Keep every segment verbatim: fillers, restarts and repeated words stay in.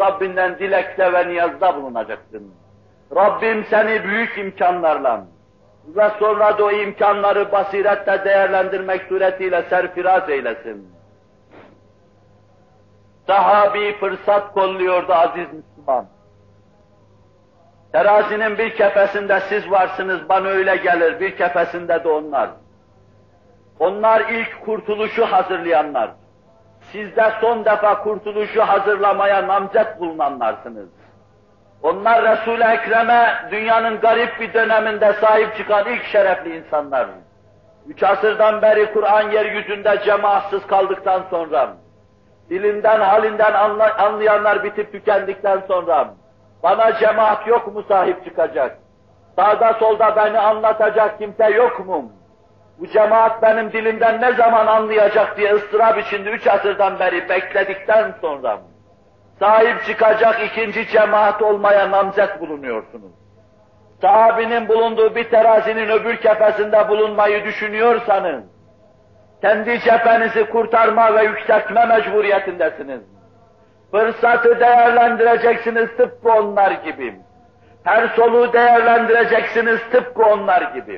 Rabbinden dilekte ve niyazda bulunacaksın. Rabbim seni büyük imkanlarla ve sonra da o imkanları basiretle değerlendirmek suretiyle serfiraz eylesin. Sahabi fırsat kolluyordu aziz Müslüman. Terazinin bir kefesinde siz varsınız, bana öyle gelir, bir kefesinde de onlar. Onlar ilk kurtuluşu hazırlayanlar. Siz de son defa kurtuluşu hazırlamaya namzet bulunanlarsınız. Onlar Resul-i Ekrem'e dünyanın garip bir döneminde sahip çıkan ilk şerefli insanlar. Üç asırdan beri Kur'an yeryüzünde cemaatsız kaldıktan sonra, dilinden halinden anlayanlar bitip tükendikten sonra, bana cemaat yok mu sahip çıkacak? Sağda solda beni anlatacak kimse yok mu? Bu cemaat benim dilimden ne zaman anlayacak diye ıstırap içinde üç asırdan beri bekledikten sonra, sahip çıkacak ikinci cemaat olmaya namzet bulunuyorsunuz. Sahabinin bulunduğu bir terazinin öbür kefesinde bulunmayı düşünüyorsanız, kendi cephenizi kurtarma ve yükseltme mecburiyetindesiniz. Fırsatı değerlendireceksiniz tıpkı onlar gibi. Her soluğu değerlendireceksiniz tıpkı onlar gibi.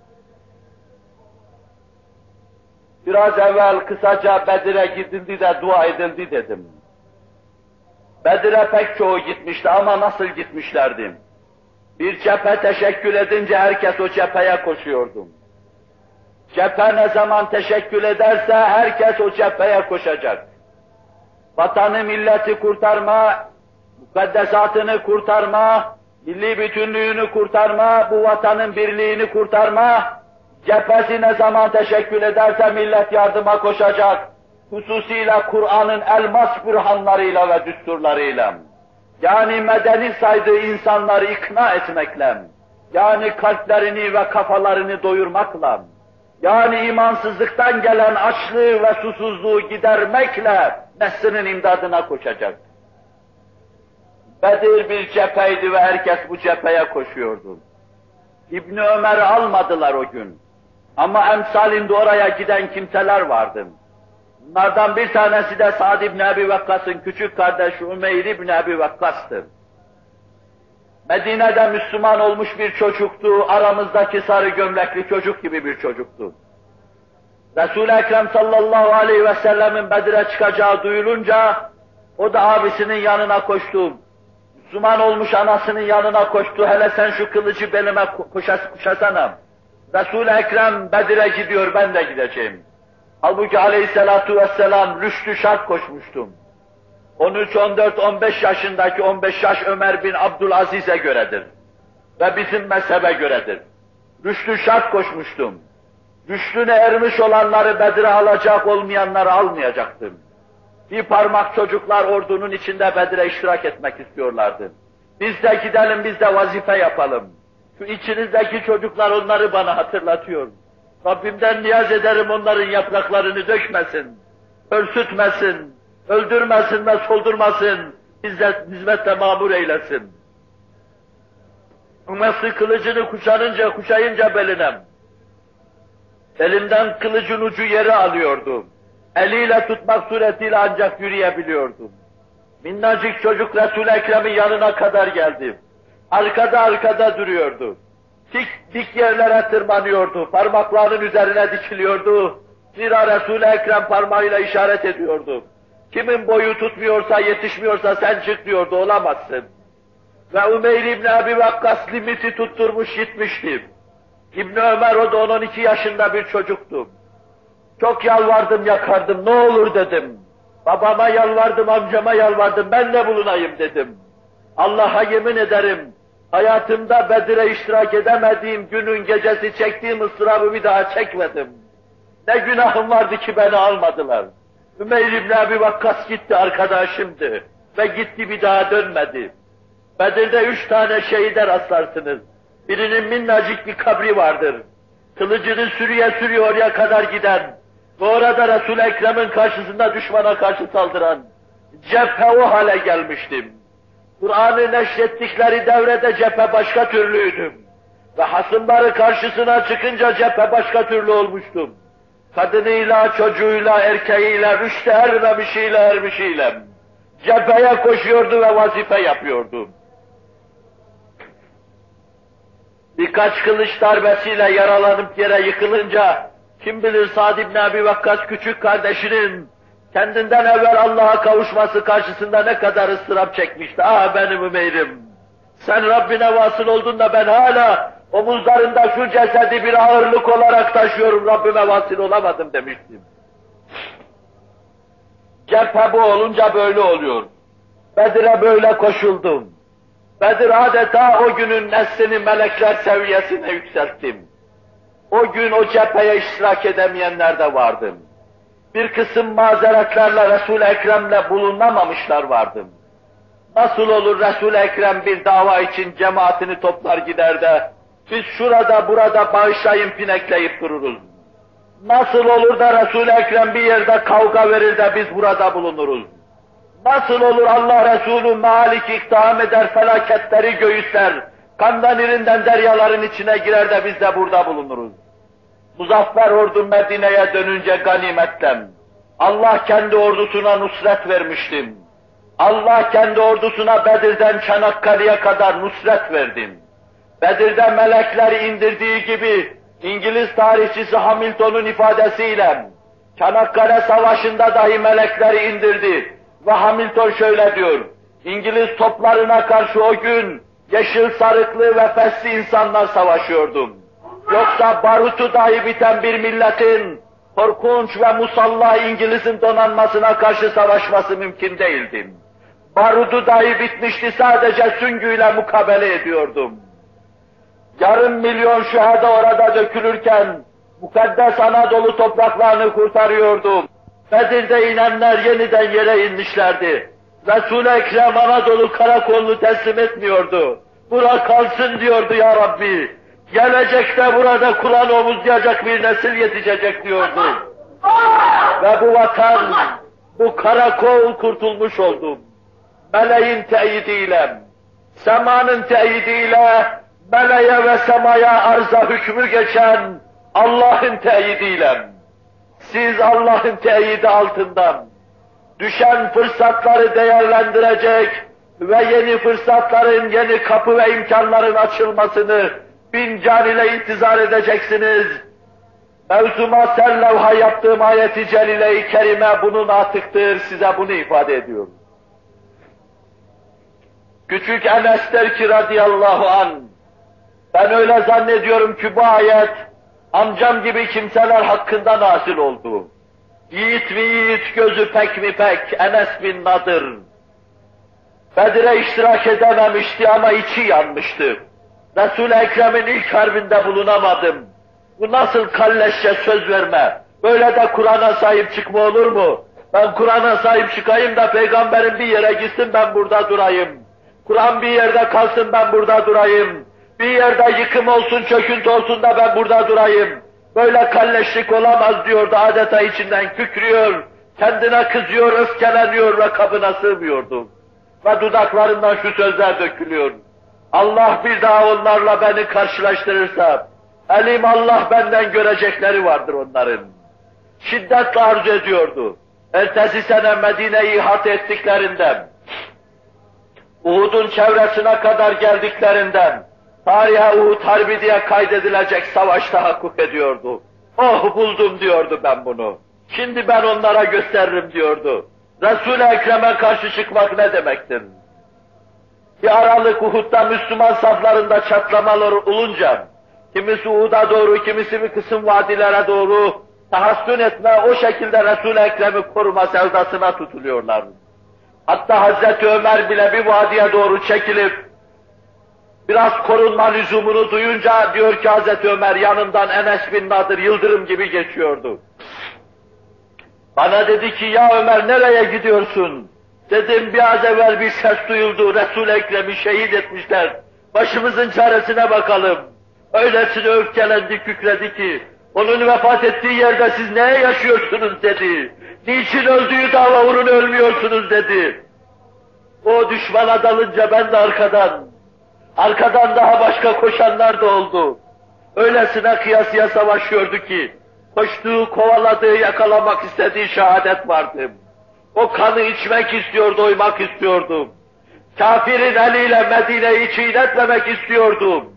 Biraz evvel kısaca Bedir'e gidildi de dua edildi dedim. Bedir'e pek çoğu gitmişti ama nasıl gitmişlerdi? Bir cephe teşekkül edince herkes o cepheye koşuyordu. Cephe ne zaman teşekkül ederse herkes o cepheye koşacak. Vatanı milleti kurtarma, mukaddesatını kurtarma, milli bütünlüğünü kurtarma, bu vatanın birliğini kurtarma, cephesi ne zaman teşekkül ederse millet yardıma koşacak. Hususiyle Kur'an'ın elmas bürhanlarıyla ve düsturlarıyla. Yani medeni saydığı insanları ikna etmekle, yani kalplerini ve kafalarını doyurmakla, yani imansızlıktan gelen açlığı ve susuzluğu gidermekle neslinin imdadına koşacak. Bedir bir cepheydi ve herkes bu cepheye koşuyordu. İbni Ömer'i almadılar o gün. Ama emsalinde oraya giden kimseler vardı. Bunlardan bir tanesi de Sa'd ibn Ebi Vakkas'ın küçük kardeşi Ümeyr ibn Ebi Vakkas'tı. Medine'de Müslüman olmuş bir çocuktu, aramızdaki sarı gömlekli çocuk gibi bir çocuktu. Resul-i Ekrem sallallahu aleyhi ve sellemin Bedir'e çıkacağı duyulunca, o da abisinin yanına koştu. Müslüman olmuş anasının yanına koştu, hele sen şu kılıcı belime kuşas, kuşasana. Resul-i Ekrem Bedir'e gidiyor, ben de gideceğim. Halbuki aleyhissalatu vesselam rüştü şart koşmuştum. on üç, on dört, on beş yaşındaki on beş yaş Ömer bin Abdülaziz'e göredir. Ve bizim mezhebe göredir. Rüştü şart koşmuştum. Rüştüne ermiş olanları Bedir'e alacak, olmayanları almayacaktım. Bir parmak çocuklar ordunun içinde Bedir'e iştirak etmek istiyorlardı. Biz de gidelim, biz de vazife yapalım. Şu içinizdeki çocuklar onları bana hatırlatıyor. Rabbimden niyaz ederim onların yapraklarını dökmesin, örsütmesin, öldürmesin ve soldurmasın, bize hizmette mamur eylesin. Ümmesi kılıcını kuşanınca, kuşayınca beline, elinden kılıcın ucu yere alıyordu. Eliyle tutmak suretiyle ancak yürüyebiliyordu. Minnacık çocuk Resul-i Ekrem'in yanına kadar geldi. Arkada arkada duruyordu. Dik dik yerlere tırmanıyordu. Parmaklarının üzerine dikiliyordu. Zira Resul-i Ekrem parmağıyla işaret ediyordu. Kimin boyu tutmuyorsa, yetişmiyorsa sen çık diyordu, olamazsın. Ve Ümeyr ibn Ebi Vakkas limiti tutturmuş gitmişti. İbn Ömer o da on on iki yaşında bir çocuktu. Çok yalvardım, yakardım, ne olur dedim. Babama yalvardım, amcama yalvardım, ben de bulunayım dedim. Allah'a yemin ederim, hayatımda Bedir'e iştirak edemediğim günün gecesi çektiğim ıstırabı bir daha çekmedim. Ne günahım vardı ki beni almadılar. Ümeyr ibn Ebi Vakkas gitti, arkadaşımdı ve gitti, bir daha dönmedi. Bedir'de üç tane şehide rastlarsınız. Birinin minnacık bir kabri vardır. Kılıcını sürüye sürüyor oraya kadar giden ve orada Resul-i Ekrem'in karşısında düşmana karşı saldıran cephe o hale gelmiştim. Kur'an'ı neşrettikleri devrede cephe başka türlüydüm. Ve hasımları karşısına çıkınca cephe başka türlü olmuştum. Kadınıyla, çocuğuyla, erkeğiyle, rüşte ermemişiyle, ermişiyle. cepheye koşuyordu ve vazife yapıyordu. Birkaç kılıç darbesiyle yaralanıp yere yıkılınca, kim bilir Sa'd ibn Abi Vakkas küçük kardeşinin kendinden evvel Allah'a kavuşması karşısında ne kadar ıstırap çekmişti. Ah benim Ümeyr'im! Sen Rabbine vasıl oldun da ben hala omuzlarında şu cesedi bir ağırlık olarak taşıyorum, Rabbime vasıl olamadım demiştim. Cephe bu olunca böyle oluyor. Bedir'e böyle koşuldum. Bedir adeta o günün neslini melekler seviyesine yükselttim. O gün o cepheye iştirak edemeyenler de vardı. Bir kısım mazeretlerle Resul-i Ekrem'le bulunamamışlar vardı. Nasıl olur Resul-i Ekrem bir dava için cemaatini toplar gider de, biz şurada burada bağışlayın pinekleyip dururuz. Nasıl olur da Resul-i Ekrem bir yerde kavga verir de biz burada bulunuruz. Nasıl olur Allah Resulü mealik iktiham eder, felaketleri göğüsler, kandan irinden deryaların içine girer de biz de burada bulunuruz. Muzaffer ordu Medine'ye dönünce ganimetten, Allah kendi ordusuna nusret vermiştim. Allah kendi ordusuna Bedir'den Çanakkale'ye kadar nusret verdim. Bedir'de melekleri indirdiği gibi, İngiliz tarihçisi Hamilton'un ifadesiyle, Çanakkale Savaşı'nda dahi melekleri indirdi. Ve Hamilton şöyle diyor, İngiliz toplarına karşı o gün yeşil sarıklı ve fesli insanlar savaşıyordum. Yoksa barutu dahi biten bir milletin korkunç ve musallah İngiliz'in donanmasına karşı savaşması mümkün değildi. Barudu dahi bitmişti, sadece süngüyle mukabele ediyordum. Yarım milyon şüheda orada dökülürken mukaddes Anadolu topraklarını kurtarıyordum. Bedir'de inenler yeniden yere inmişlerdi. Resul-i Ekrem Anadolu karakolunu teslim etmiyordu. Bura kalsın diyordu ya Rabbi. Gelecekte burada Kur'an omuzlayacak bir nesil yetişecek diyordu. Ve bu vatan, bu karakol kurtulmuş oldu. Meleğin teyidiyle, semanın teyidiyle, meleğe ve semaya arza hükmü geçen Allah'ın teyidiyle, siz Allah'ın teyidi altından düşen fırsatları değerlendirecek ve yeni fırsatların, yeni kapı ve imkanların açılmasını bin can ile intizar edeceksiniz. Mevzuma serlevha yaptığım ayeti celile-i kerime bunun atıktır, size bunu ifade ediyorum. Küçük Enes der ki radıyallahu anh, ben öyle zannediyorum ki bu ayet, amcam gibi kimseler hakkında nazil oldu. Yiğit mi yiğit, gözü pek mi pek, Enes bin Nadır. Bedir'e iştirak edememişti ama içi yanmıştı. Resul-i Ekrem'in ilk harbinde bulunamadım. Bu nasıl kalleşçe söz verme? Böyle de Kur'an'a sahip çıkma olur mu? Ben Kur'an'a sahip çıkayım da peygamberin bir yere gitsin, ben burada durayım. Kur'an bir yerde kalsın, ben burada durayım. Bir yerde yıkım olsun, çöküntü olsun da ben burada durayım. Böyle kalleşlik olamaz diyordu, adeta içinden kükrüyor, kendine kızıyor, öfkeleniyor ve kabına sığmıyordu. Ve dudaklarından şu sözler dökülüyor. Allah bir daha onlarla beni karşılaştırırsa, elim Allah benden görecekleri vardır onların. Şiddetle arzu ediyordu. Ertesi sene Medine'yi ihat ettiklerinden, Uhud'un çevresine kadar geldiklerinden, tarihe Uhud Harbi diye kaydedilecek savaş tahakkuk ediyordu. Oh buldum diyordu ben bunu. Şimdi ben onlara gösteririm diyordu. Resul-i Ekrem'e karşı çıkmak ne demektir? Bir aralık Uhud'da Müslüman saflarında çatlamalar olunca, kimisi Uhud'a doğru, kimisi bir kısım vadilere doğru tahassün etme, o şekilde Resul-i Ekrem'i koruma sevdasına tutuluyorlar. Hatta Hazreti Ömer bile bir vadiye doğru çekilip, biraz korunma lüzumunu duyunca diyor ki Hazreti Ömer, yanından Enes bin Nadır yıldırım gibi geçiyordu. Bana dedi ki, ya Ömer nereye gidiyorsun? Dedim, biraz evvel bir ses duyuldu, Resul-i Ekrem'i şehit etmişler. Başımızın çaresine bakalım. Öylesine öfkelendi, kükredi ki, onun vefat ettiği yerde siz neye yaşıyorsunuz dedi. Niçin öldüğü dava uğruna ölmüyorsunuz dedi. O düşmana dalınca ben de arkadan, arkadan daha başka koşanlar da oldu. Öylesine kıyasıya savaşıyordu ki, koştuğu, kovaladığı, yakalamak istediği şehadet vardı. O kanı içmek istiyor, doymak istiyordum. Kafirin eliyle Medine'yi çiğnetmemek istiyordum.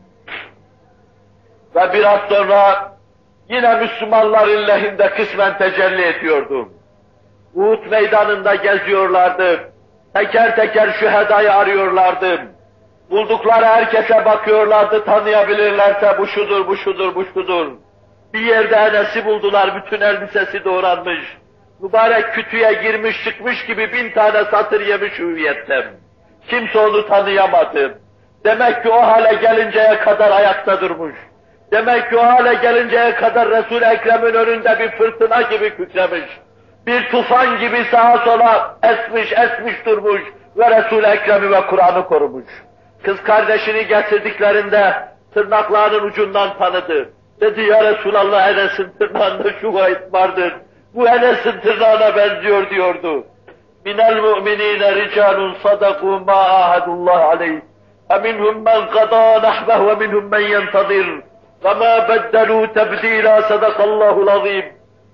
Ve biraz sonra yine Müslümanların lehinde kısmen tecelli ediyordum. Uhud meydanında geziyorlardı. Teker teker şühedayı arıyorlardı. Buldukları herkese bakıyorlardı, tanıyabilirlerse bu şudur, bu şudur, bu şudur. Bir yerde Enes'i buldular, bütün elbisesi doğranmış. Mübarek kütüye girmiş çıkmış gibi bin tane satır yemiş hüviyetten. Kimse onu tanıyamadı. Demek ki o hale gelinceye kadar ayakta durmuş. Demek ki o hale gelinceye kadar Resul-i Ekrem'in önünde bir fırtına gibi kükremiş. Bir tufan gibi sağa sola esmiş esmiş durmuş ve Resul-i Ekrem'i ve Kur'an'ı korumuş. Kız kardeşini getirdiklerinde tırnaklarının ucundan tanıdı. Dedi ya Resulallah, Enes'in tırnağında şu vahit vardır. Bu Enes'in tırnağına benziyor diyordu. Minel mu'minîne ricalun sadakû mâ âhedullah aleyh. Eminhum men qadâ nahbeh ve minhum men yentazir. Ve mâ beddelû tebdîlâ sadakallâhul azîm.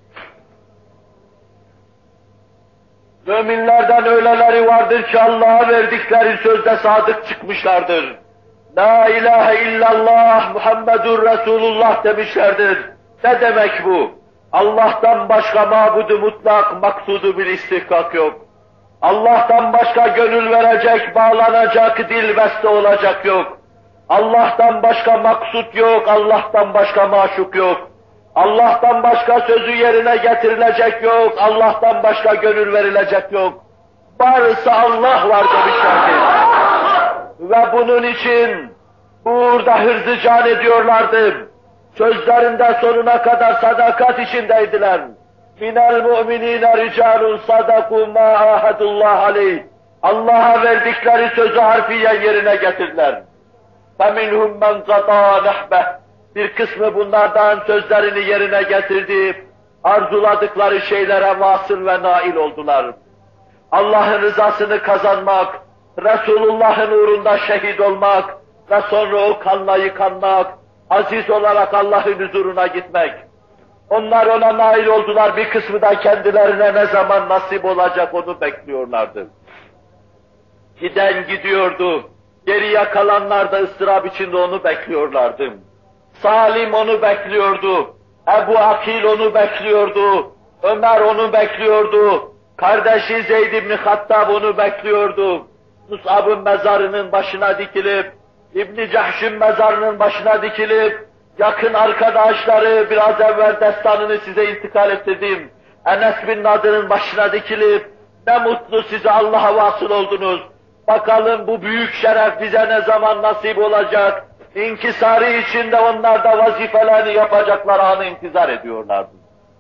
Müminlerden öyleleri vardır ki Allah'a verdikleri sözde sadık çıkmışlardır. La ilahe illallah Muhammedur Resulullah demişlerdir. Ne demek bu? Allah'tan başka mabudu mutlak, maksudu bir istihkak yok. Allah'tan başka gönül verecek, bağlanacak, dil beste olacak yok. Allah'tan başka maksut yok, Allah'tan başka maşuk yok. Allah'tan başka sözü yerine getirilecek yok, Allah'tan başka gönül verilecek yok. Varsa Allah var demişlerdi. Ve bunun için burada hırzı can ediyorlardı. Sözlerinde sonuna kadar sadakat içindeydiler. Minel mu'minîne ricalun sadakû mâ âhedullah aleyh. Allah'a verdikleri sözü harfiyen yerine getirdiler. فَمِنْهُمْ مَنْ قَطَى نَحْبَهِ. Bir kısmı bunlardan sözlerini yerine getirdi, arzuladıkları şeylere vasıl ve nail oldular. Allah'ın rızasını kazanmak, Resulullah'ın uğrunda şehit olmak ve sonra o kanla yıkanmak, aziz olarak Allah'ın huzuruna gitmek. Onlar ona nail oldular, bir kısmı da kendilerine ne zaman nasip olacak onu bekliyorlardı. Giden gidiyordu, geriye kalanlar da ıstırap içinde onu bekliyorlardı. Salim onu bekliyordu, Ebu Akil onu bekliyordu, Ömer onu bekliyordu, kardeşi Zeyd ibn Hattab onu bekliyordu. Mus'ab'ın mezarının başına dikilip, İbn-i Cahş'ın mezarının başına dikilip, yakın arkadaşları biraz evvel destanını size intikal ettirdim. Enes bin Nadır'ın başına dikilip, ne mutlu size Allah'a vasıl oldunuz. Bakalım bu büyük şeref bize ne zaman nasip olacak? İnkisarı içinde onlar da vazifelerini yapacakları anı intizar ediyorlardı.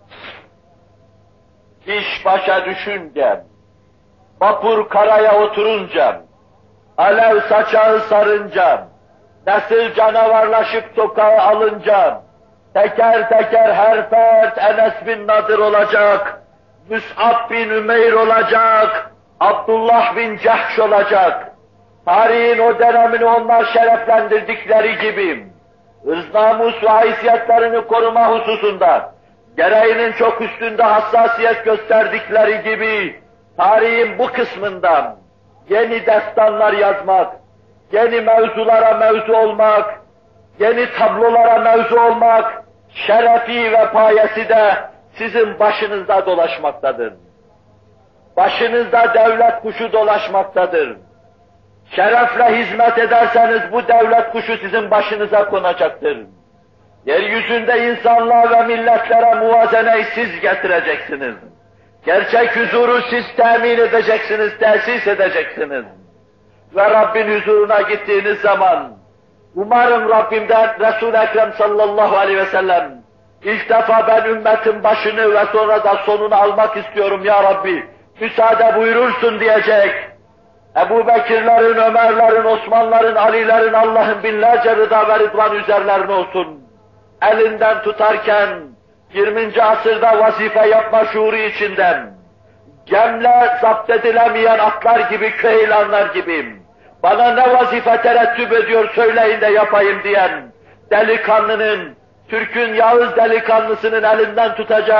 İş başa düşünce, vapur karaya oturunca, alev saçağı sarınca, nesil canavarlaşıp sokağa alınca, teker teker her fert Enes bin Nadir olacak, Mus'ab bin Ümeyr olacak, Abdullah bin Cahş olacak. Tarihin o dönemini onlar şereflendirdikleri gibi, ırz namus ve haysiyetlerini koruma hususunda, gereğinin çok üstünde hassasiyet gösterdikleri gibi, tarihin bu kısmından yeni destanlar yazmak, yeni mevzulara mevzu olmak, yeni tablolara mevzu olmak, şerefi ve payesi de sizin başınızda dolaşmaktadır. Başınızda devlet kuşu dolaşmaktadır. Şerefle hizmet ederseniz bu devlet kuşu sizin başınıza konacaktır. Yeryüzünde insanlığa ve milletlere muvazeneyi siz getireceksiniz. Gerçek huzuru siz temin edeceksiniz, tesis edeceksiniz. Ve Rabbin huzuruna gittiğiniz zaman, umarım Rabbimden Resul-i Ekrem sallallahu aleyhi ve sellem, ilk defa ben ümmetin başını ve sonra da sonunu almak istiyorum ya Rabbi, müsaade buyurursun diyecek. Ebu Bekirlerin, Ömerlerin, Osmanların, Alilerin, Allah'ın binlerce rıda ve rıdvan üzerlerine olsun. Elinden tutarken, yirminci asırda vazife yapma şuuru içinden, gemle zapt edilemeyen atlar gibi, köylanlar gibi, bana ne vazife terettüp ediyor söyleyin de yapayım diyen delikanlının, Türk'ün Yağız delikanlısının elinden tutacak,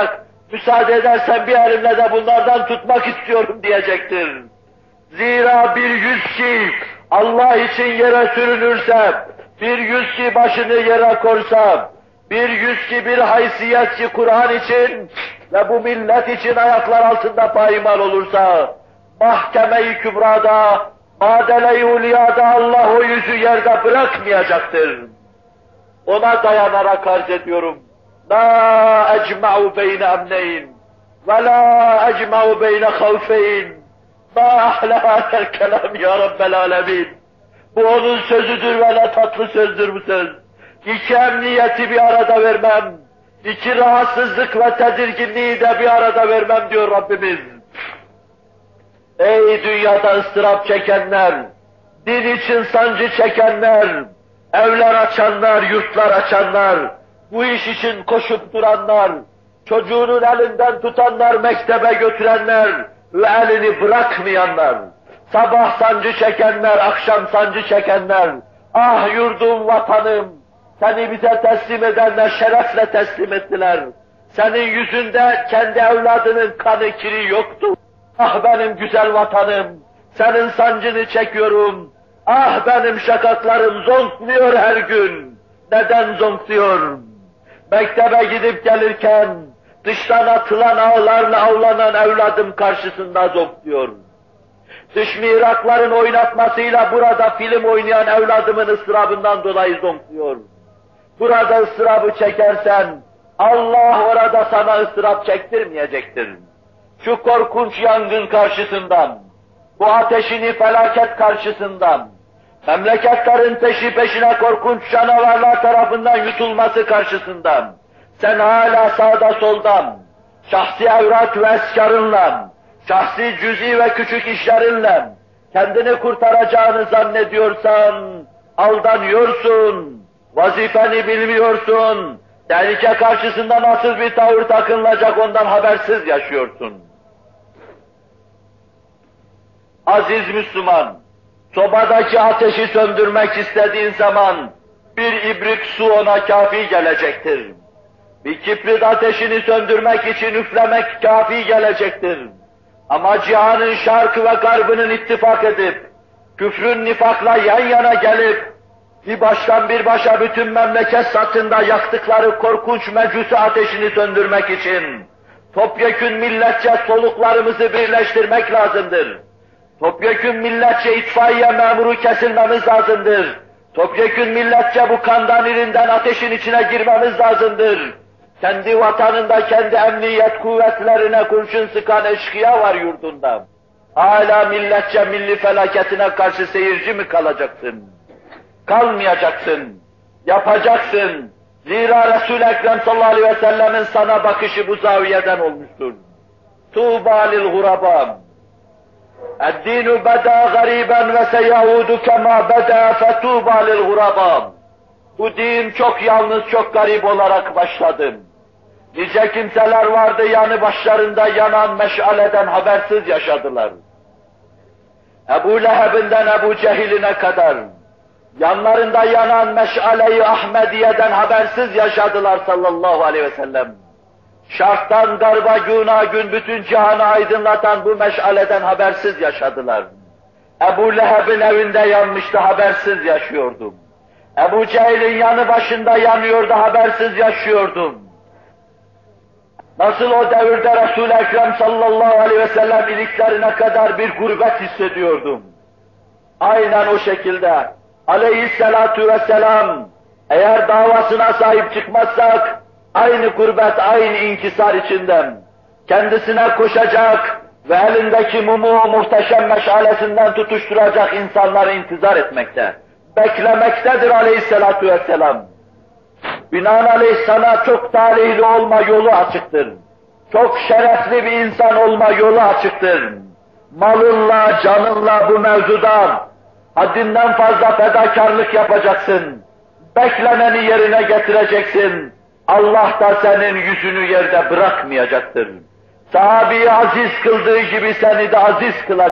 Müsaade edersen bir elimle de bunlardan tutmak istiyorum diyecektir. Zira bir yüz ki Allah için yere sürünürse, bir yüz ki başını yere korsa, bir yüz ki bir haysiyetçi Kur'an için ve bu millet için ayaklar altında paymal olursa, mahkeme-i kübrada, madele-i ulyada Allah o yüzü yerde bırakmayacaktır. Ona dayanarak arz ediyorum. La ecma'u beyne emneyn ve la ecma'u beyne havfeyn. Ma ahla hâzel kelam ya Rabbel alemin. Bu onun sözüdür ve ne tatlı sözdür bu söz. İki emniyeti bir arada vermem, iki rahatsızlık ve tedirginliği de bir arada vermem diyor Rabbimiz. Ey dünyada ıstırap çekenler, din için sancı çekenler, evler açanlar, yurtlar açanlar, bu iş için koşup duranlar, çocuğunun elinden tutanlar, mektebe götürenler ve elini bırakmayanlar, sabah sancı çekenler, akşam sancı çekenler, ah yurdum, vatanım, seni bize teslim edenler şerefle teslim ettiler. Senin yüzünde kendi evladının kanı kiri yoktu. Ah benim güzel vatanım, senin sancını çekiyorum. Ah benim şakaklarım zonkluyor her gün. Neden zonkluyor? Mektebe gidip gelirken dıştan atılan ağlarla avlanan evladım karşısında zonkluyor. Dış mihrakların oynatmasıyla burada film oynayan evladımın ıstırabından dolayı zonkluyor. Burada ıstırabı çekersen Allah orada sana ıstırap çektirmeyecektir. Şu korkunç yangın karşısından, bu ateşini felaket karşısından, memleketlerin peşi peşine korkunç canavarlar tarafından yutulması karşısından, sen hala sağda soldan, şahsi evrat ve eskarınla, şahsi cüz'i ve küçük işlerinle kendini kurtaracağını zannediyorsan, aldanıyorsun, vazifeni bilmiyorsun, tehlike karşısında nasıl bir tavır takınılacak ondan habersiz yaşıyorsun. Aziz Müslüman, sobadaki ateşi söndürmek istediğin zaman bir ibrik su ona kafi gelecektir. Bir kibrit ateşini söndürmek için üflemek kafi gelecektir. Ama cihanın şarkı ve garbının ittifak edip, küfrün nifakla yan yana gelip, bir baştan bir başa bütün memleket satında yaktıkları korkunç mecusi ateşini söndürmek için, topyekün milletçe soluklarımızı birleştirmek lazımdır. Topyekün milletçe itfaiye memuru kesilmemiz lazımdır. Topyekün milletçe bu kandanirinden ateşin içine girmemiz lazımdır. Kendi vatanında kendi emniyet kuvvetlerine kurşun sıkan eşkıya var yurdunda. Hala milletçe milli felaketine karşı seyirci mi kalacaksın? Kalmayacaksın, yapacaksın. Zira Resul-i Ekrem sallallahu aleyhi ve sellemin sana bakışı bu zaviyeden olmuştur. Tuğba lil guraba. اَدِّينُ بَدَى غَرِيبًا وَسَيَعُودُ كَمَا بَدَى فَتُوبَى لِلْغُرَبَى. Bu din çok yalnız, çok garip olarak başladı. Nice kimseler vardı yanı başlarında yanan meşaleden habersiz yaşadılar. Ebu Leheb'inden Ebu Cehil'ine kadar yanlarında yanan meşale-i Ahmediye'den habersiz yaşadılar sallallahu aleyhi ve sellem. Şarktan garba güna gün bütün cihanı aydınlatan bu meşaleden habersiz yaşadılar. Ebu Leheb'in evinde yanmıştı, habersiz yaşıyordum. Ebu Cehil'in yanı başında yanıyordu, habersiz yaşıyordum. Nasıl o devirde Resul-i Ekrem sallallahu aleyhi ve sellem iliklerine kadar bir gurbet hissediyordum. Aynen o şekilde aleyhissalatu vesselam, eğer davasına sahip çıkmazsak, aynı gurbet, aynı inkisar içinden, kendisine koşacak ve elindeki mumu muhteşem meşalesinden tutuşturacak insanları intizar etmekte, beklemektedir aleyhissalatu vesselam. Binaenaleyh sana çok talihli olma yolu açıktır. Çok şerefli bir insan olma yolu açıktır. Malınla, canınla bu mevzuda haddinden fazla fedakarlık yapacaksın. Bekleneni yerine getireceksin. Allah da senin yüzünü yerde bırakmayacaktır. Sahabeyi aziz kıldığı gibi seni de aziz kılacak.